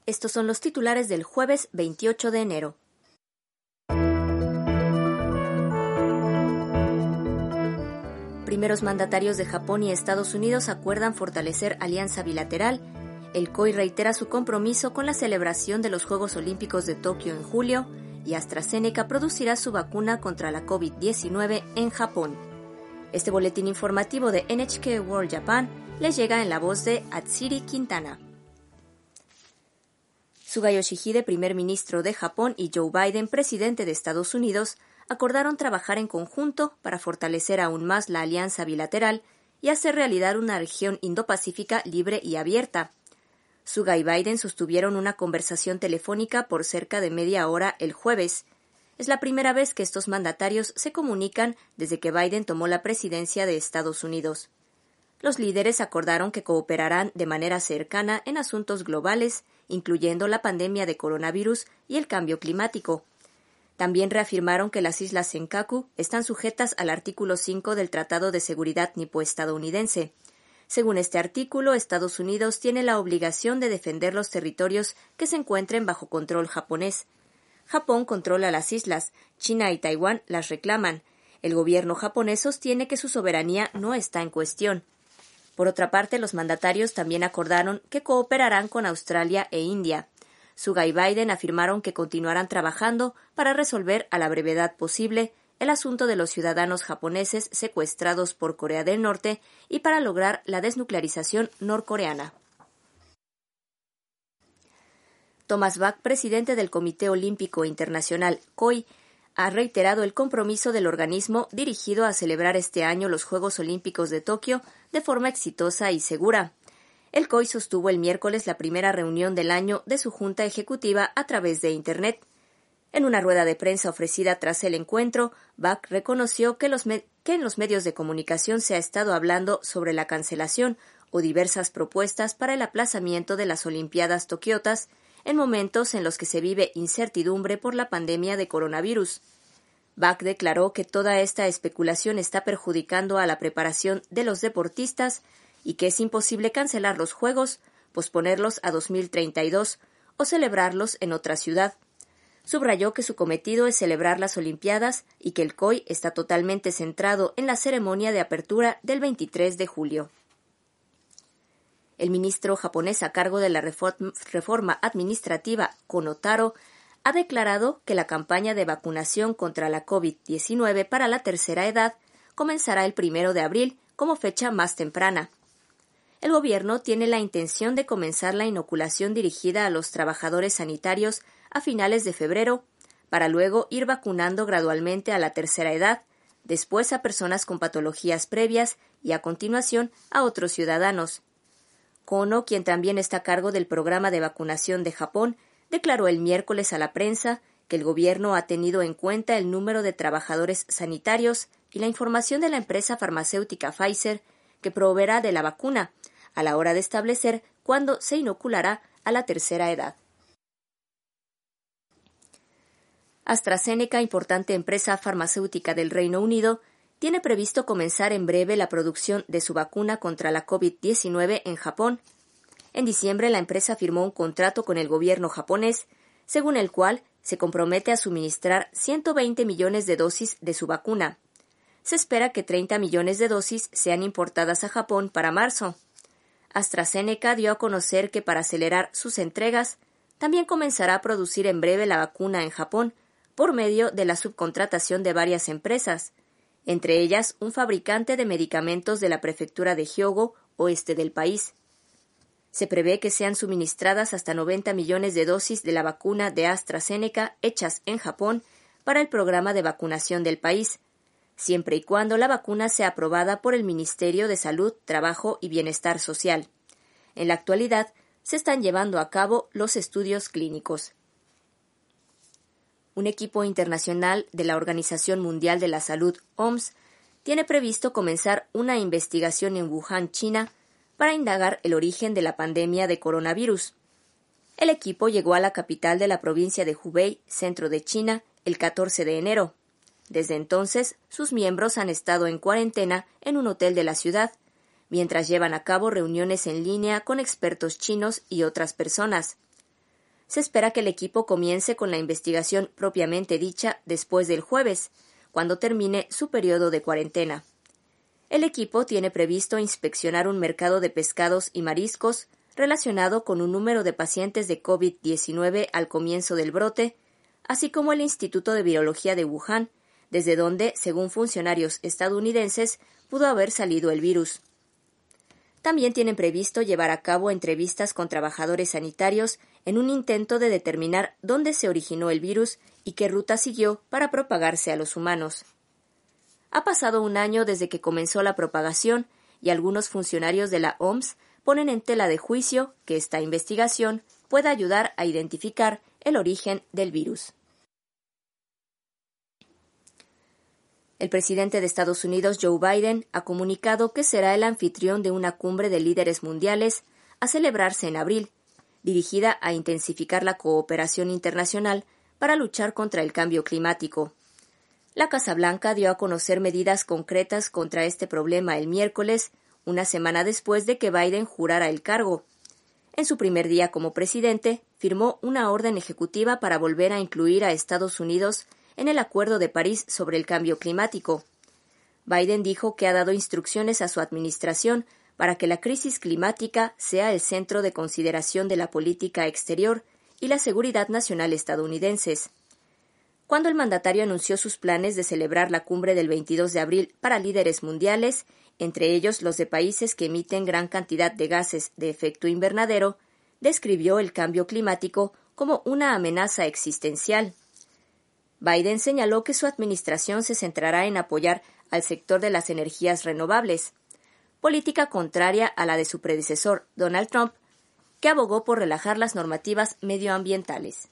Estos son los titulares del jueves 28 de enero. Primeros mandatarios de Japón y Estados Unidos acuerdan fortalecer alianza bilateral. El COI reitera su compromiso con la celebración de los Juegos Olímpicos de Tokio en julio y AstraZeneca producirá su vacuna contra la COVID-19 en Japón. Este boletín informativo de NHK World Japan les llega en la voz de Atsiri Quintana. Suga Yoshihide, primer ministro de Japón, y Joe Biden, presidente de Estados Unidos, acordaron trabajar en conjunto para fortalecer aún más la alianza bilateral y hacer realidad una región Indo-Pacífica libre y abierta. Suga y Biden sostuvieron una conversación telefónica por cerca de media hora el jueves. Es la primera vez que estos mandatarios se comunican desde que Biden tomó la presidencia de Estados Unidos. Los líderes acordaron que cooperarán de manera cercana en asuntos globales, incluyendo la pandemia de coronavirus y el cambio climático. También reafirmaron que las islas Senkaku están sujetas al artículo 5 del Tratado de Seguridad Nipo-estadounidense. Según este artículo, Estados Unidos tiene la obligación de defender los territorios que se encuentren bajo control japonés. Japón controla las islas, China y Taiwán las reclaman. El gobierno japonés sostiene que su soberanía no está en cuestión. Por otra parte, los mandatarios también acordaron que cooperarán con Australia e India. Suga y Biden afirmaron que continuarán trabajando para resolver a la brevedad posible el asunto de los ciudadanos japoneses secuestrados por Corea del Norte y para lograr la desnuclearización norcoreana. Thomas Bach, presidente del Comité Olímpico Internacional, COI, ha reiterado el compromiso del organismo dirigido a celebrar este año los Juegos Olímpicos de Tokio de forma exitosa y segura. El COI sostuvo el miércoles la primera reunión del año de su junta ejecutiva a través de Internet. En una rueda de prensa ofrecida tras el encuentro, Bach reconoció que en los medios de comunicación se ha estado hablando sobre la cancelación o diversas propuestas para el aplazamiento de las Olimpiadas tokiotas en momentos en los que se vive incertidumbre por la pandemia de coronavirus. Bach declaró que toda esta especulación está perjudicando a la preparación de los deportistas y que es imposible cancelar los Juegos, posponerlos a 2032 o celebrarlos en otra ciudad. Subrayó que su cometido es celebrar las Olimpiadas y que el COI está totalmente centrado en la ceremonia de apertura del 23 de julio. El ministro japonés a cargo de la reforma administrativa, Kono Taro, ha declarado que la campaña de vacunación contra la COVID-19 para la tercera edad comenzará el 1 de abril como fecha más temprana. El gobierno tiene la intención de comenzar la inoculación dirigida a los trabajadores sanitarios a finales de febrero, para luego ir vacunando gradualmente a la tercera edad, después a personas con patologías previas y a continuación a otros ciudadanos. Kono, quien también está a cargo del programa de vacunación de Japón, declaró el miércoles a la prensa que el gobierno ha tenido en cuenta el número de trabajadores sanitarios y la información de la empresa farmacéutica Pfizer que proveerá de la vacuna a la hora de establecer cuándo se inoculará a la tercera edad. AstraZeneca, importante empresa farmacéutica del Reino Unido, tiene previsto comenzar en breve la producción de su vacuna contra la COVID-19 en Japón. En diciembre, la empresa firmó un contrato con el gobierno japonés, según el cual se compromete a suministrar 120 millones de dosis de su vacuna. Se espera que 30 millones de dosis sean importadas a Japón para marzo. AstraZeneca dio a conocer que para acelerar sus entregas, también comenzará a producir en breve la vacuna en Japón por medio de la subcontratación de varias empresas, entre ellas un fabricante de medicamentos de la prefectura de Hyogo, oeste del país. Se prevé que sean suministradas hasta 90 millones de dosis de la vacuna de AstraZeneca hechas en Japón para el programa de vacunación del país, siempre y cuando la vacuna sea aprobada por el Ministerio de Salud, Trabajo y Bienestar Social. En la actualidad, se están llevando a cabo los estudios clínicos. Un equipo internacional de la Organización Mundial de la Salud, OMS, tiene previsto comenzar una investigación en Wuhan, China, para indagar el origen de la pandemia de coronavirus. El equipo llegó a la capital de la provincia de Hubei, centro de China, el 14 de enero. Desde entonces, sus miembros han estado en cuarentena en un hotel de la ciudad, mientras llevan a cabo reuniones en línea con expertos chinos y otras personas. se espera que el equipo comience con la investigación propiamente dicha después del jueves, cuando termine su periodo de cuarentena. El equipo tiene previsto inspeccionar un mercado de pescados y mariscos relacionado con un número de pacientes de COVID-19 al comienzo del brote, así como el Instituto de Virología de Wuhan, desde donde, según funcionarios estadounidenses, pudo haber salido el virus. También tienen previsto llevar a cabo entrevistas con trabajadores sanitarios en un intento de determinar dónde se originó el virus y qué ruta siguió para propagarse a los humanos. Ha pasado un año desde que comenzó la propagación y algunos funcionarios de la OMS ponen en tela de juicio que esta investigación pueda ayudar a identificar el origen del virus. El presidente de Estados Unidos, Joe Biden, ha comunicado que será el anfitrión de una cumbre de líderes mundiales a celebrarse en abril, dirigida a intensificar la cooperación internacional para luchar contra el cambio climático. La Casa Blanca dio a conocer medidas concretas contra este problema el miércoles, una semana después de que Biden jurara el cargo. En su primer día como presidente, firmó una orden ejecutiva para volver a incluir a Estados Unidos en el Acuerdo de París sobre el cambio climático. Biden dijo que ha dado instrucciones a su administración para que la crisis climática sea el centro de consideración de la política exterior y la seguridad nacional estadounidenses. Cuando el mandatario anunció sus planes de celebrar la cumbre del 22 de abril para líderes mundiales, entre ellos los de países que emiten gran cantidad de gases de efecto invernadero, describió el cambio climático como una amenaza existencial. Biden señaló que su administración se centrará en apoyar al sector de las energías renovables, política contraria a la de su predecesor, Donald Trump, que abogó por relajar las normativas medioambientales.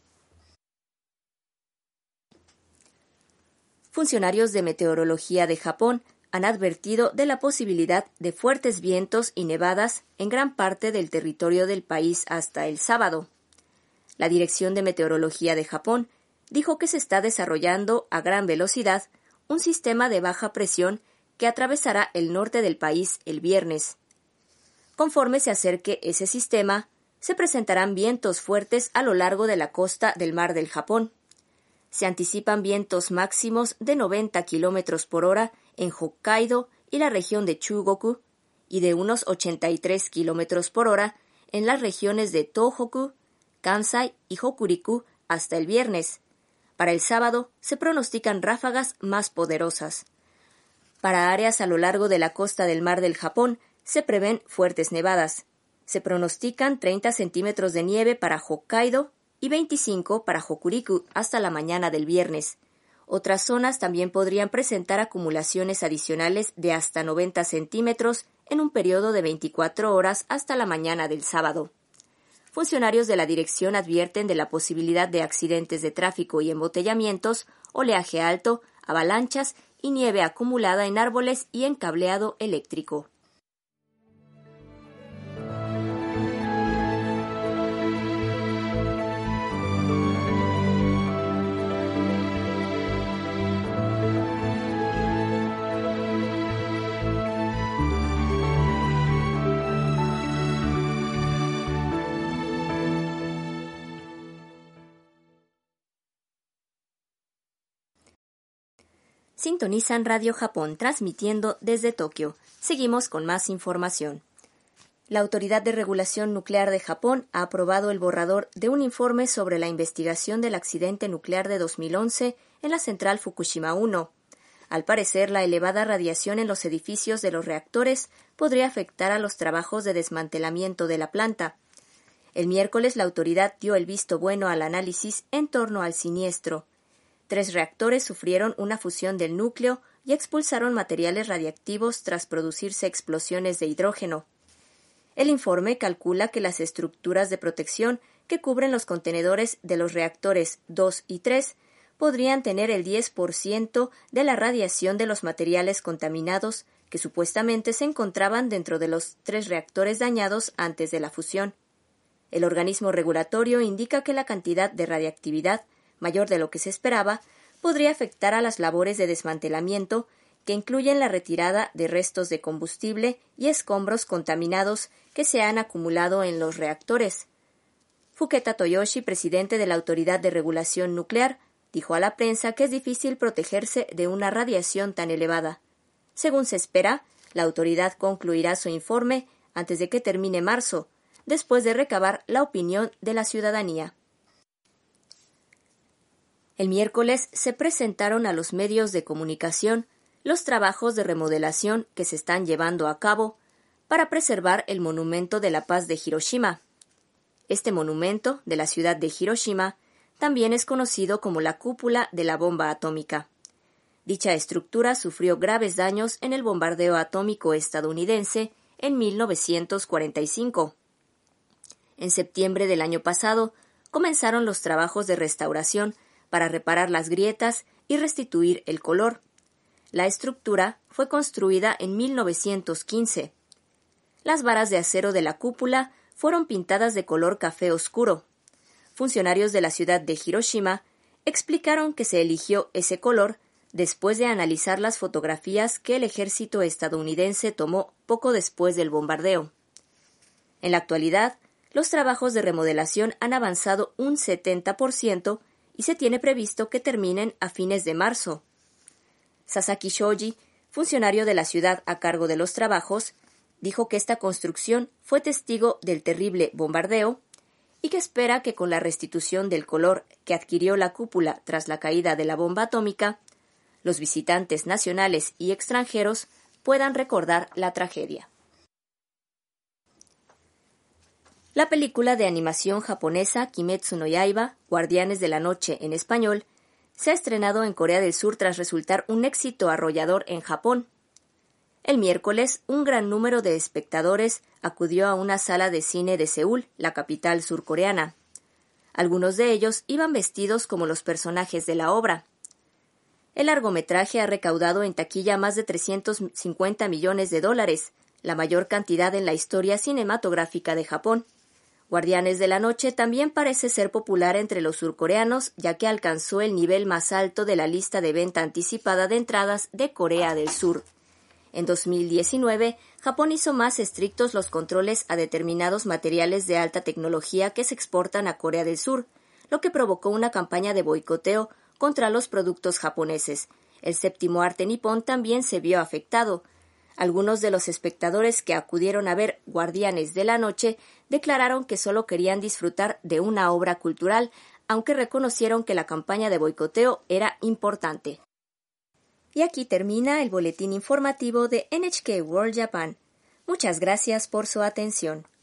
Funcionarios de meteorología de Japón han advertido de la posibilidad de fuertes vientos y nevadas en gran parte del territorio del país hasta el sábado. La Dirección de Meteorología de Japón dijo que se está desarrollando a gran velocidad un sistema de baja presión que atravesará el norte del país el viernes. Conforme se acerque ese sistema, se presentarán vientos fuertes a lo largo de la costa del Mar del Japón. Se anticipan vientos máximos de 90 km por hora en Hokkaido y la región de Chugoku y de unos 83 km por hora en las regiones de Tohoku, Kansai y Hokuriku hasta el viernes. Para el sábado se pronostican ráfagas más poderosas. Para áreas a lo largo de la costa del Mar del Japón se prevén fuertes nevadas. Se pronostican 30 centímetros de nieve para Hokkaido y 25 para Hokuriku hasta la mañana del viernes. Otras zonas también podrían presentar acumulaciones adicionales de hasta 90 centímetros en un periodo de 24 horas hasta la mañana del sábado. Funcionarios de la dirección advierten de la posibilidad de accidentes de tráfico y embotellamientos, oleaje alto, avalanchas y nieve acumulada en árboles y en cableado eléctrico. Sintonizan Radio Japón transmitiendo desde Tokio. Seguimos con más información. La Autoridad de Regulación Nuclear de Japón ha aprobado el borrador de un informe sobre la investigación del accidente nuclear de 2011 en la central Fukushima 1. Al parecer, la elevada radiación en los edificios de los reactores podría afectar a los trabajos de desmantelamiento de la planta. El miércoles, la autoridad dio el visto bueno al análisis en torno al siniestro. 3 reactores sufrieron una fusión del núcleo y expulsaron materiales radiactivos tras producirse explosiones de hidrógeno. El informe calcula que las estructuras de protección que cubren los contenedores de los reactores 2 y 3 podrían tener el 10% de la radiación de los materiales contaminados que supuestamente se encontraban dentro de los 3 reactores dañados antes de la fusión. El organismo regulatorio indica que la cantidad de radiactividad mayor de lo que se esperaba, podría afectar a las labores de desmantelamiento, que incluyen la retirada de restos de combustible y escombros contaminados que se han acumulado en los reactores. Fuketa Toyoshi, presidente de la Autoridad de Regulación Nuclear, dijo a la prensa que es difícil protegerse de una radiación tan elevada. Según se espera, la autoridad concluirá su informe antes de que termine marzo, después de recabar la opinión de la ciudadanía. El miércoles se presentaron a los medios de comunicación los trabajos de remodelación que se están llevando a cabo para preservar el Monumento de la Paz de Hiroshima. Este monumento de la ciudad de Hiroshima también es conocido como la cúpula de la bomba atómica. Dicha estructura sufrió graves daños en el bombardeo atómico estadounidense en 1945. En septiembre del año pasado comenzaron los trabajos de restauración para reparar las grietas y restituir el color. La estructura fue construida en 1915. Las varas de acero de la cúpula fueron pintadas de color café oscuro. Funcionarios de la ciudad de Hiroshima explicaron que se eligió ese color después de analizar las fotografías que el ejército estadounidense tomó poco después del bombardeo. En la actualidad, los trabajos de remodelación han avanzado un 70% y se tiene previsto que terminen a fines de marzo. Sasaki Shoji, funcionario de la ciudad a cargo de los trabajos, dijo que esta construcción fue testigo del terrible bombardeo y que espera que con la restitución del color que adquirió la cúpula tras la caída de la bomba atómica, los visitantes nacionales y extranjeros puedan recordar la tragedia. La película de animación japonesa Kimetsu no Yaiba, Guardianes de la Noche en español, se ha estrenado en Corea del Sur tras resultar un éxito arrollador en Japón. El miércoles, un gran número de espectadores acudió a una sala de cine de Seúl, la capital surcoreana. Algunos de ellos iban vestidos como los personajes de la obra. El largometraje ha recaudado en taquilla más de $350 millones, la mayor cantidad en la historia cinematográfica de Japón. Guardianes de la Noche también parece ser popular entre los surcoreanos, ya que alcanzó el nivel más alto de la lista de venta anticipada de entradas de Corea del Sur. En 2019, Japón hizo más estrictos los controles a determinados materiales de alta tecnología que se exportan a Corea del Sur, lo que provocó una campaña de boicoteo contra los productos japoneses. El séptimo arte nipón también se vio afectado. Algunos de los espectadores que acudieron a ver Guardianes de la Noche declararon que solo querían disfrutar de una obra cultural, aunque reconocieron que la campaña de boicoteo era importante. Y aquí termina el boletín informativo de NHK World Japan. Muchas gracias por su atención.